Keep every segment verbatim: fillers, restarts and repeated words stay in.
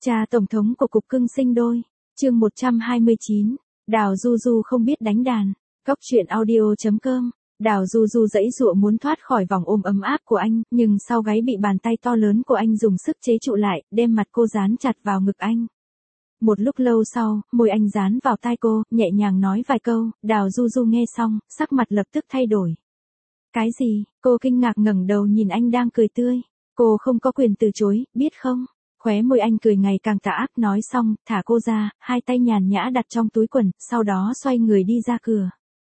Cha tổng thống của cục cưng sinh đôi. Chương một trăm hai mươi chín. Đào Du Du không biết đánh đàn. Góc truyện audio chấm com. Đào Du Du giãy giụa muốn thoát khỏi vòng ôm ấm áp của anh, nhưng sau gáy bị bàn tay to lớn của anh dùng sức chế trụ lại, đem mặt cô dán chặt vào ngực anh. Một lúc lâu sau, môi anh dán vào tai cô, nhẹ nhàng nói vài câu. Đào Du Du nghe xong, sắc mặt lập tức thay đổi. Cái gì? Cô kinh ngạc ngẩng đầu nhìn anh đang cười tươi. Cô không có quyền từ chối, biết không? Khóe môi anh cười ngày càng tà ác, nói xong, thả cô ra, hai tay nhàn nhã đặt trong túi quần, sau đó xoay người đi ra cửa.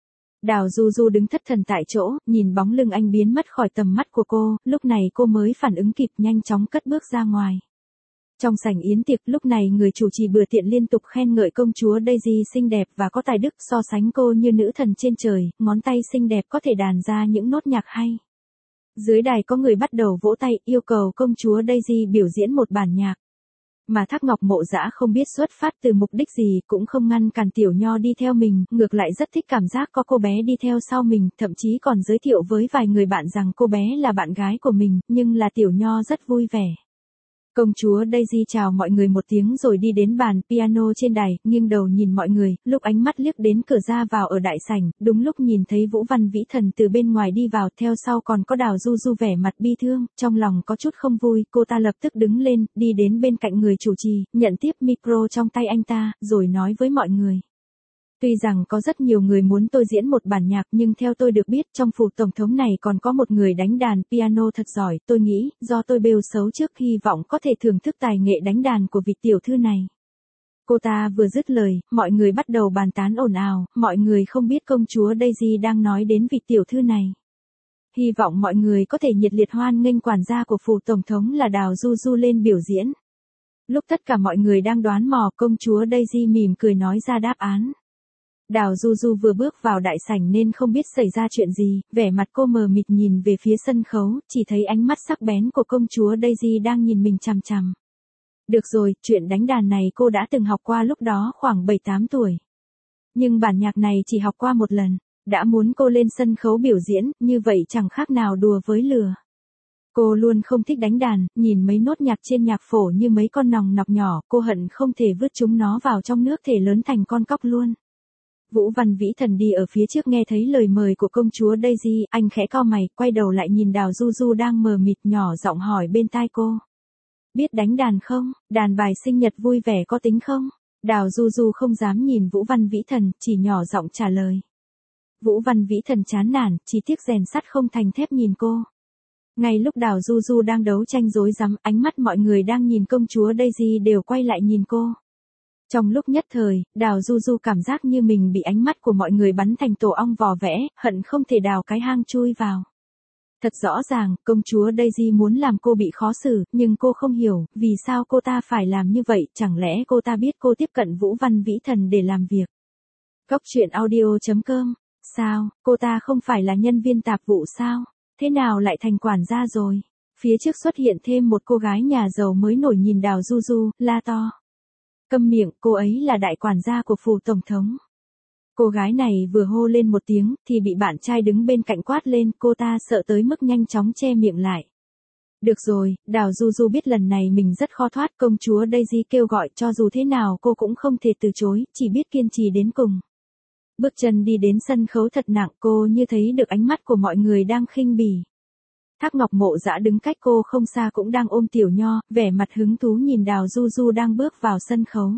Đào Du Du đứng thất thần tại chỗ, nhìn bóng lưng anh biến mất khỏi tầm mắt của cô, lúc này cô mới phản ứng kịp, nhanh chóng cất bước ra ngoài. Trong sảnh yến tiệc, lúc này người chủ trì bừa tiện liên tục khen ngợi công chúa Daisy xinh đẹp và có tài đức, so sánh cô như nữ thần trên trời, ngón tay xinh đẹp có thể đàn ra những nốt nhạc hay. Dưới đài có người bắt đầu vỗ tay, yêu cầu công chúa Daisy biểu diễn một bản nhạc. Mà Thác Ngọc Mộ Dã không biết xuất phát từ mục đích gì, cũng không ngăn cản Tiểu Nho đi theo mình, ngược lại rất thích cảm giác có cô bé đi theo sau mình, thậm chí còn giới thiệu với vài người bạn rằng cô bé là bạn gái của mình, nhưng là Tiểu Nho rất vui vẻ. Công chúa Daisy chào mọi người một tiếng rồi đi đến bàn piano trên đài, nghiêng đầu nhìn mọi người, lúc ánh mắt liếc đến cửa ra vào ở đại sảnh, đúng lúc nhìn thấy Vũ Văn Vĩ Thần từ bên ngoài đi vào, theo sau còn có Đào Du Du vẻ mặt bi thương, trong lòng có chút không vui, cô ta lập tức đứng lên, đi đến bên cạnh người chủ trì, nhận tiếp micro trong tay anh ta, rồi nói với mọi người. Tuy rằng có rất nhiều người muốn tôi diễn một bản nhạc, nhưng theo tôi được biết trong phủ tổng thống này còn có một người đánh đàn piano thật giỏi, tôi nghĩ, do tôi bêu xấu trước, hy vọng có thể thưởng thức tài nghệ đánh đàn của vị tiểu thư này. Cô ta vừa dứt lời, mọi người bắt đầu bàn tán ồn ào, mọi người không biết công chúa Daisy đang nói đến vị tiểu thư này. Hy vọng mọi người có thể nhiệt liệt hoan nghênh quản gia của phủ tổng thống là Đào Du Du lên biểu diễn. Lúc tất cả mọi người đang đoán mò, công chúa Daisy mỉm cười nói ra đáp án. Đào Du Du vừa bước vào đại sảnh nên không biết xảy ra chuyện gì, vẻ mặt cô mờ mịt nhìn về phía sân khấu, chỉ thấy ánh mắt sắc bén của công chúa Daisy đang nhìn mình chằm chằm. Được rồi, chuyện đánh đàn này cô đã từng học qua lúc đó khoảng bảy tám tuổi. Nhưng bản nhạc này chỉ học qua một lần, đã muốn cô lên sân khấu biểu diễn, như vậy chẳng khác nào đùa với lửa. Cô luôn không thích đánh đàn, nhìn mấy nốt nhạc trên nhạc phổ như mấy con nòng nọc nhỏ, cô hận không thể vứt chúng nó vào trong nước thể lớn thành con cóc luôn. Vũ Văn Vĩ Thần đi ở phía trước nghe thấy lời mời của công chúa Daisy, anh khẽ cau mày, quay đầu lại nhìn Đào Du Du đang mờ mịt, nhỏ giọng hỏi bên tai cô. Biết đánh đàn không? Đàn bài sinh nhật vui vẻ có tính không? Đào Du Du không dám nhìn Vũ Văn Vĩ Thần, chỉ nhỏ giọng trả lời. Vũ Văn Vĩ Thần chán nản, chỉ tiếc rèn sắt không thành thép nhìn cô. Ngay lúc Đào Du Du đang đấu tranh rối rắm, ánh mắt mọi người đang nhìn công chúa Daisy đều quay lại nhìn cô. Trong lúc nhất thời, Đào Du Du cảm giác như mình bị ánh mắt của mọi người bắn thành tổ ong vò vẽ, hận không thể đào cái hang chui vào. Thật rõ ràng, công chúa Daisy muốn làm cô bị khó xử, nhưng cô không hiểu, vì sao cô ta phải làm như vậy, chẳng lẽ cô ta biết cô tiếp cận Vũ Văn Vĩ Thần để làm việc. Góc truyện audio chấm com. Sao, cô ta không phải là nhân viên tạp vụ sao? Thế nào lại thành quản gia rồi? Phía trước xuất hiện thêm một cô gái nhà giàu mới nổi nhìn Đào Du Du, la to. Câm miệng, cô ấy là đại quản gia của phủ tổng thống. Cô gái này vừa hô lên một tiếng, thì bị bạn trai đứng bên cạnh quát lên, cô ta sợ tới mức nhanh chóng che miệng lại. Được rồi, Đào Du Du biết lần này mình rất khó thoát, công chúa Daisy kêu gọi, cho dù thế nào cô cũng không thể từ chối, chỉ biết kiên trì đến cùng. Bước chân đi đến sân khấu thật nặng, cô như thấy được ánh mắt của mọi người đang khinh bỉ. Thác Ngọc Mộ Dã đứng cách cô không xa cũng đang ôm Tiểu Nho, vẻ mặt hứng thú nhìn Đào Du Du đang bước vào sân khấu.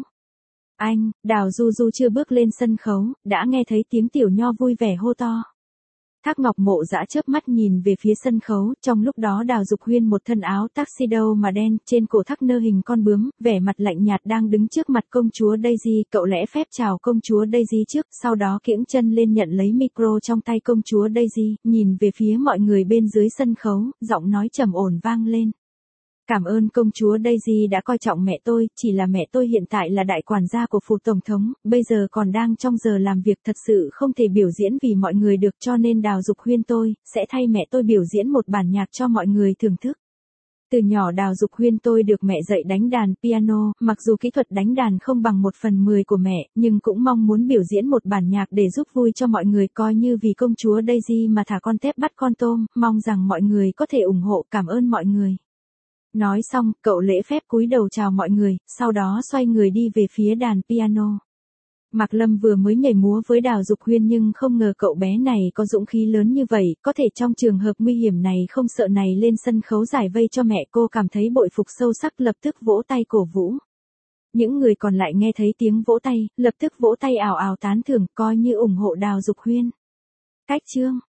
Anh, Đào Du Du chưa bước lên sân khấu, đã nghe thấy tiếng Tiểu Nho vui vẻ hô to. Thác Ngọc Mộ Dã chớp mắt nhìn về phía sân khấu, trong lúc đó Đào Dục Huyên một thân áo tuxedo mà đen, trên cổ thắt nơ hình con bướm, vẻ mặt lạnh nhạt đang đứng trước mặt công chúa Daisy, cậu lễ phép chào công chúa Daisy trước, sau đó kiễng chân lên nhận lấy micro trong tay công chúa Daisy, nhìn về phía mọi người bên dưới sân khấu, giọng nói trầm ổn vang lên. Cảm ơn công chúa Daisy đã coi trọng mẹ tôi, chỉ là mẹ tôi hiện tại là đại quản gia của phủ tổng thống, bây giờ còn đang trong giờ làm việc, thật sự không thể biểu diễn vì mọi người được, cho nên Đào Dục Huyên tôi sẽ thay mẹ tôi biểu diễn một bản nhạc cho mọi người thưởng thức. Từ nhỏ Đào Dục Huyên tôi được mẹ dạy đánh đàn piano, mặc dù kỹ thuật đánh đàn không bằng một phần mười của mẹ, nhưng cũng mong muốn biểu diễn một bản nhạc để giúp vui cho mọi người, coi như vì công chúa Daisy mà thả con tép bắt con tôm, mong rằng mọi người có thể ủng hộ, cảm ơn mọi người. Nói xong, cậu lễ phép cúi đầu chào mọi người, sau đó xoay người đi về phía đàn piano. Mạc Lâm vừa mới nhảy múa với Đào Dục Huyên nhưng không ngờ cậu bé này có dũng khí lớn như vậy, có thể trong trường hợp nguy hiểm này không sợ này lên sân khấu giải vây cho mẹ. Cô cảm thấy bội phục sâu sắc, lập tức vỗ tay cổ vũ. Những người còn lại nghe thấy tiếng vỗ tay, lập tức vỗ tay ào ào tán thưởng, coi như ủng hộ Đào Dục Huyên. Cách chương